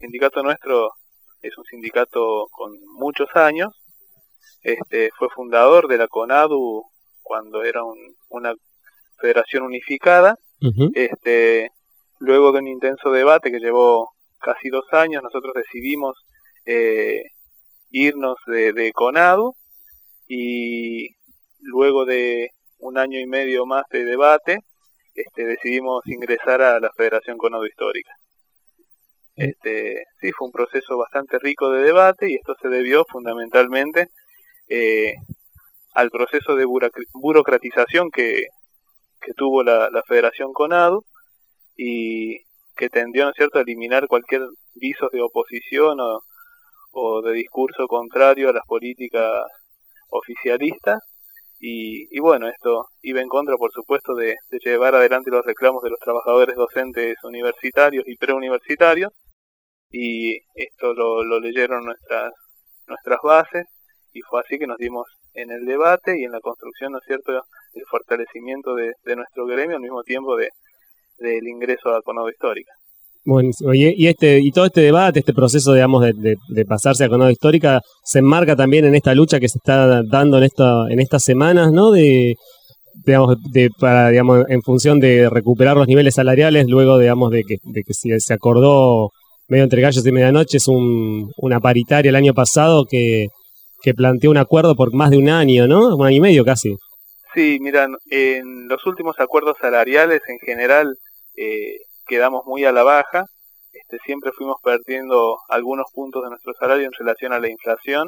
sindicato nuestro es un sindicato con muchos años. Fue fundador de la CONADU cuando era una federación unificada. Uh-huh. Luego de un intenso debate que llevó casi 2 años, nosotros decidimos irnos de CONADU, y luego de 1 año y medio más de debate, decidimos ingresar a la Federación CONADU Histórica. Sí, fue un proceso bastante rico de debate, y esto se debió fundamentalmente al proceso de burocratización que tuvo la Federación CONADU, y que tendió, ¿no es cierto?, a eliminar cualquier visos de oposición o de discurso contrario a las políticas oficialistas. Y bueno, esto iba en contra, por supuesto, de llevar adelante los reclamos de los trabajadores docentes universitarios y preuniversitarios, y esto lo leyeron nuestras bases, y fue así que nos dimos en el debate y en la construcción, ¿no es cierto?, el fortalecimiento de nuestro gremio, al mismo tiempo del ingreso a CONADU Histórica. Bueno, y todo este debate, este proceso, digamos, de pasarse a CONADU Histórica, se enmarca también en esta lucha que se está dando en estas semanas, ¿no? Para, en función de recuperar los niveles salariales, luego, digamos, de que se acordó medio entre gallos y medianoche, es una paritaria el año pasado que planteó un acuerdo por más de 1 año, ¿no? 1 año y medio casi. Sí, miran, en los últimos acuerdos salariales en general quedamos muy a la baja. Siempre fuimos perdiendo algunos puntos de nuestro salario en relación a la inflación,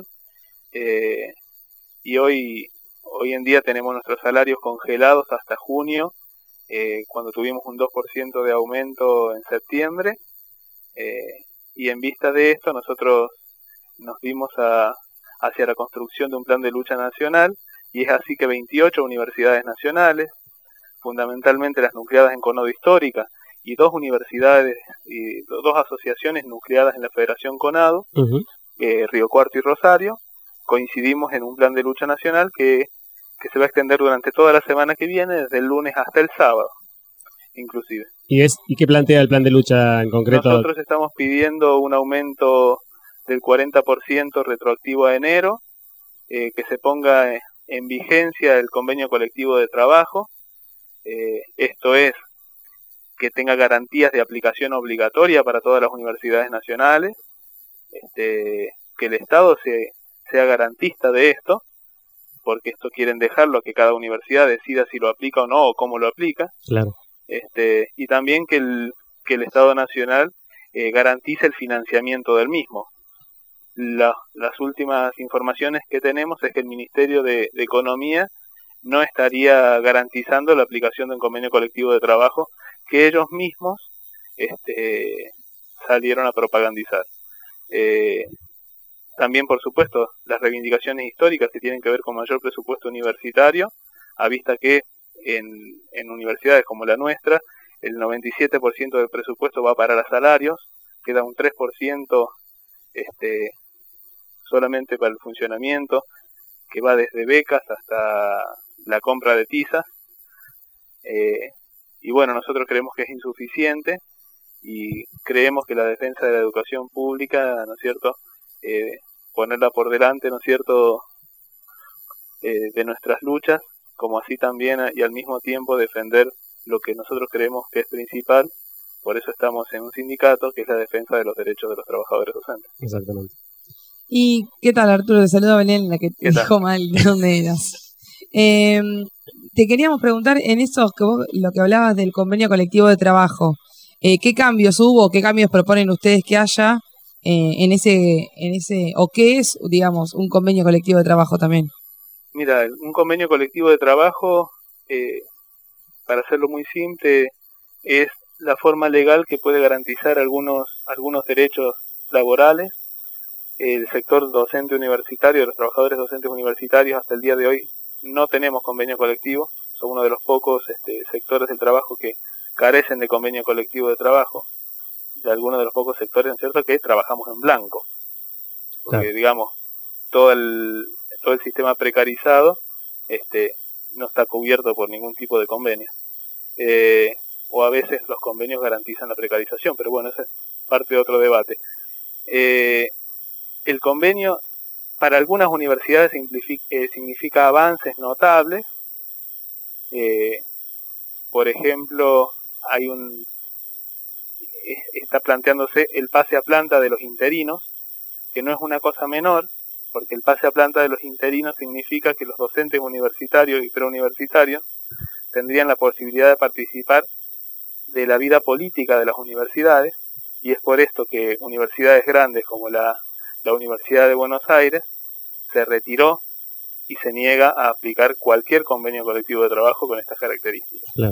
y hoy en día tenemos nuestros salarios congelados hasta junio, cuando tuvimos un 2% de aumento en septiembre, y en vista de esto nosotros nos dimos hacia la construcción de un plan de lucha nacional, y es así que 28 universidades nacionales, fundamentalmente las nucleadas en CONADU Histórica, y 2 universidades y 2 asociaciones nucleadas en la Federación CONADU, uh-huh. Río Cuarto y Rosario, coincidimos en un plan de lucha nacional que se va a extender durante toda la semana que viene, desde el lunes hasta el sábado, inclusive. ¿Y qué plantea el plan de lucha en concreto? Nosotros estamos pidiendo un aumento del 40% retroactivo a enero, que se ponga en vigencia el convenio colectivo de trabajo, esto es, que tenga garantías de aplicación obligatoria para todas las universidades nacionales, que el Estado sea garantista de esto, porque esto quieren dejarlo a que cada universidad decida si lo aplica o no, o cómo lo aplica. Claro. Y también que el Estado Nacional garantice el financiamiento del mismo. Las últimas informaciones que tenemos es que el Ministerio de Economía no estaría garantizando la aplicación de un convenio colectivo de trabajo que ellos mismos salieron a propagandizar. También, por supuesto, las reivindicaciones históricas que tienen que ver con mayor presupuesto universitario, a vista que en universidades como la nuestra, el 97% del presupuesto va para los salarios, queda un 3% solamente para el funcionamiento, que va desde becas hasta la compra de tizas, y bueno, nosotros creemos que es insuficiente, y creemos que la defensa de la educación pública, ¿no es cierto?, ponerla por delante, ¿no es cierto?, de nuestras luchas, como así también y al mismo tiempo defender lo que nosotros creemos que es principal. Por eso estamos en un sindicato, que es la defensa de los derechos de los trabajadores docentes. Exactamente. ¿Y qué tal, Arturo? Te saluda Belén, la que te dijo mal de dónde eras. Te queríamos preguntar, en eso, lo que hablabas del convenio colectivo de trabajo, ¿qué cambios hubo, qué cambios proponen ustedes que haya en ese, o qué es, digamos, un convenio colectivo de trabajo también? Mira, un convenio colectivo de trabajo, para hacerlo muy simple, es la forma legal que puede garantizar algunos derechos laborales. El sector docente universitario, los trabajadores docentes universitarios, hasta el día de hoy no tenemos convenio colectivo. Somos uno de los pocos sectores del trabajo que carecen de convenio colectivo de trabajo, de algunos de los pocos sectores, ¿no es cierto?, que trabajamos en blanco, porque claro, digamos, todo el sistema precarizado no está cubierto por ningún tipo de convenio, o a veces los convenios garantizan la precarización, pero bueno, esa es parte de otro debate. El convenio para algunas universidades significa avances notables. Por ejemplo, está planteándose el pase a planta de los interinos, que no es una cosa menor, porque el pase a planta de los interinos significa que los docentes universitarios y preuniversitarios tendrían la posibilidad de participar de la vida política de las universidades, y es por esto que universidades grandes como la Universidad de Buenos Aires se retiró y se niega a aplicar cualquier convenio colectivo de trabajo con estas características. Claro.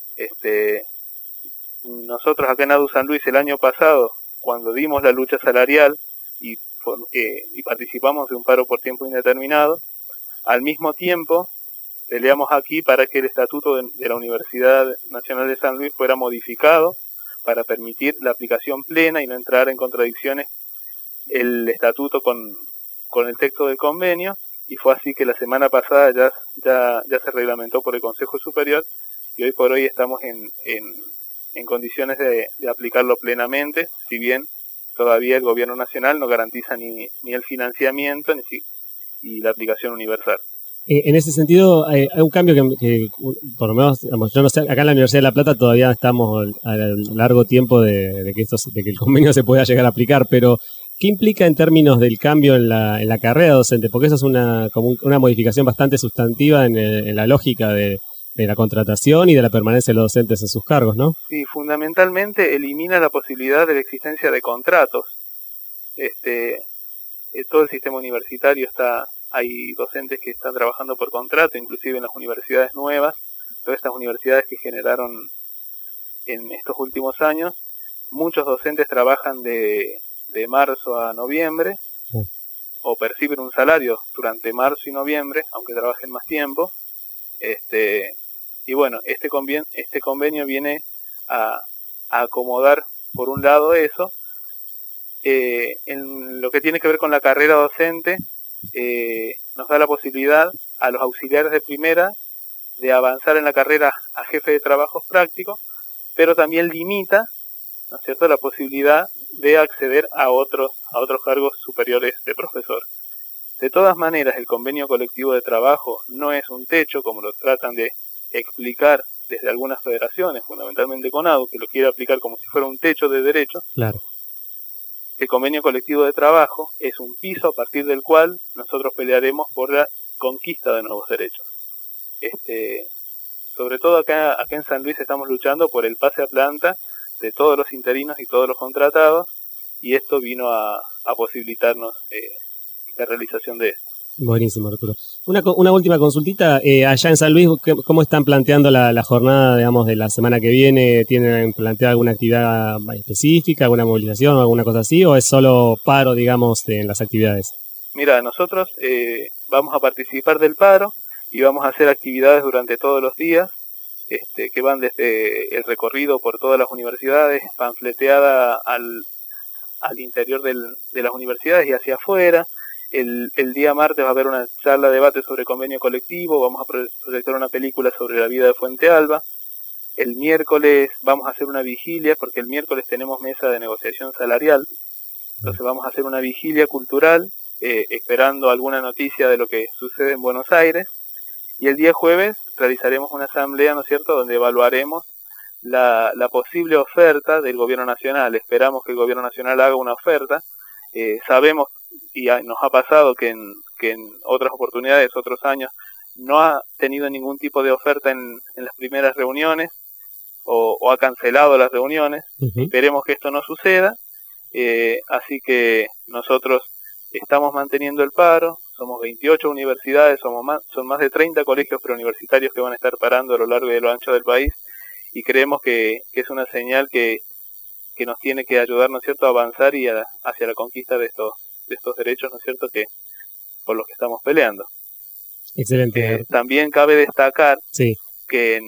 Nosotros acá en ADU San Luis el año pasado, cuando dimos la lucha salarial y participamos de un paro por tiempo indeterminado, al mismo tiempo peleamos aquí para que el estatuto de la Universidad Nacional de San Luis fuera modificado para permitir la aplicación plena y no entrar en contradicciones el estatuto con el texto del convenio, y fue así que la semana pasada ya se reglamentó por el Consejo Superior, y hoy por hoy estamos en condiciones de aplicarlo plenamente, si bien todavía el gobierno nacional no garantiza ni el financiamiento y la aplicación universal. En ese sentido, hay un cambio que por lo menos, digamos, yo no sé, acá en la Universidad de La Plata todavía estamos a largo tiempo de que el convenio se pueda llegar a aplicar, pero ¿qué implica en términos del cambio en la carrera docente? Porque eso es como una modificación bastante sustantiva en la lógica de la contratación y de la permanencia de los docentes en sus cargos, ¿no? Sí, fundamentalmente elimina la posibilidad de la existencia de contratos. Todo el sistema universitario hay docentes que están trabajando por contrato, inclusive en las universidades nuevas, todas estas universidades que generaron en estos últimos años. Muchos docentes trabajan de marzo a noviembre, o perciben un salario durante marzo y noviembre, aunque trabajen más tiempo. Y bueno, este convenio viene a acomodar, por un lado, eso. En lo que tiene que ver con la carrera docente, nos da la posibilidad a los auxiliares de primera de avanzar en la carrera a jefe de trabajos prácticos, pero también limita, ¿no es cierto?, la posibilidad de acceder a otros cargos superiores de profesor. De todas maneras, el convenio colectivo de trabajo no es un techo, como lo tratan de explicar desde algunas federaciones, fundamentalmente CONADU, que lo quiere aplicar como si fuera un techo de derechos. Claro. El convenio colectivo de trabajo es un piso a partir del cual nosotros pelearemos por la conquista de nuevos derechos. Sobre todo acá en San Luis estamos luchando por el pase a planta de todos los interinos y todos los contratados, y esto vino a posibilitarnos la realización de esto. Buenísimo, Arturo. Una última consultita. Allá en San Luis, ¿cómo están planteando la jornada, digamos, de la semana que viene? ¿Tienen planteado alguna actividad específica, alguna movilización o alguna cosa así? ¿O es solo paro, digamos, en las actividades? Mira, nosotros vamos a participar del paro y vamos a hacer actividades durante todos los días, que van desde el recorrido por todas las universidades, panfleteada al interior de las universidades y hacia afuera. El día martes va a haber una charla, debate sobre convenio colectivo, vamos a proyectar una película sobre la vida de Fuente Alba. El miércoles vamos a hacer una vigilia, porque el miércoles tenemos mesa de negociación salarial, entonces vamos a hacer una vigilia cultural, esperando alguna noticia de lo que sucede en Buenos Aires, y el día jueves realizaremos una asamblea, ¿no es cierto?, donde evaluaremos la posible oferta del gobierno nacional. Esperamos que el gobierno nacional haga una oferta. Sabemos, y nos ha pasado que en otras oportunidades, otros años, no ha tenido ningún tipo de oferta en las primeras reuniones, o ha cancelado las reuniones. Uh-huh. Esperemos que esto no suceda, así que nosotros estamos manteniendo el paro. Somos 28 universidades, son más de 30 colegios preuniversitarios que van a estar parando a lo largo y a lo ancho del país, y creemos que es una señal que nos tiene que ayudar, ¿no es cierto?, a avanzar y hacia la conquista de estos derechos, ¿no es cierto?, que por los que estamos peleando. Excelente. También cabe destacar, sí, que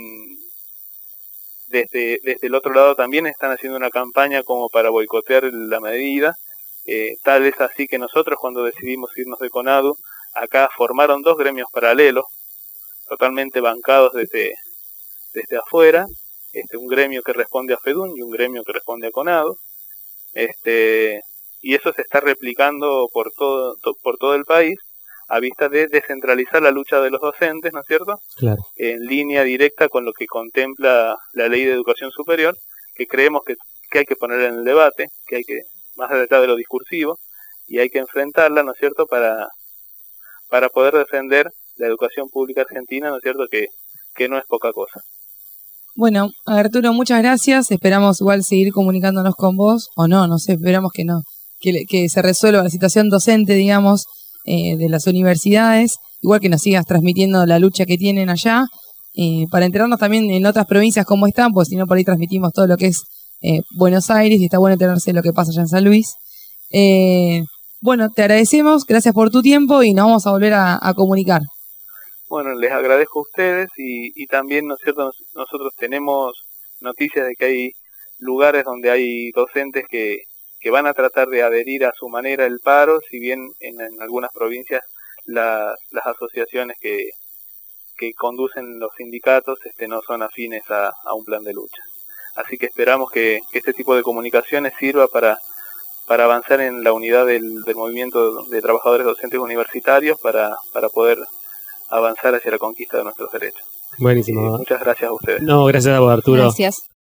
desde el otro lado también están haciendo una campaña como para boicotear la medida. Tal es así que nosotros, cuando decidimos irnos de CONADU, acá formaron 2 gremios paralelos, totalmente bancados desde afuera, un gremio que responde a FEDUN y un gremio que responde a CONADU, y eso se está replicando por todo el país a vista de descentralizar la lucha de los docentes, ¿no es cierto? Claro. En línea directa con lo que contempla la Ley de Educación Superior, que creemos que hay que poner en el debate, que hay que, más allá de lo discursivo, y hay que enfrentarla, ¿no es cierto?, para poder defender la educación pública argentina, ¿no es cierto?, que no es poca cosa. Bueno, Arturo, muchas gracias. Esperamos igual seguir comunicándonos con vos, o no sé, esperamos que no, que se resuelva la situación docente, digamos, de las universidades, igual que nos sigas transmitiendo la lucha que tienen allá, para enterarnos también en otras provincias cómo están, pues si no por ahí transmitimos todo lo que es Buenos Aires, y está bueno enterarse de lo que pasa allá en San Luis. Bueno, te agradecemos, gracias por tu tiempo y nos vamos a volver a comunicar. Bueno, les agradezco a ustedes y también, ¿no es cierto?, nosotros tenemos noticias de que hay lugares donde hay docentes que van a tratar de adherir a su manera el paro, si bien en algunas provincias las asociaciones que conducen los sindicatos no son afines a un plan de lucha. Así que esperamos que este tipo de comunicaciones sirva para avanzar en la unidad del movimiento de trabajadores docentes universitarios para poder avanzar hacia la conquista de nuestros derechos. Buenísimo. Muchas gracias a ustedes. No, gracias a vos, Arturo. Gracias.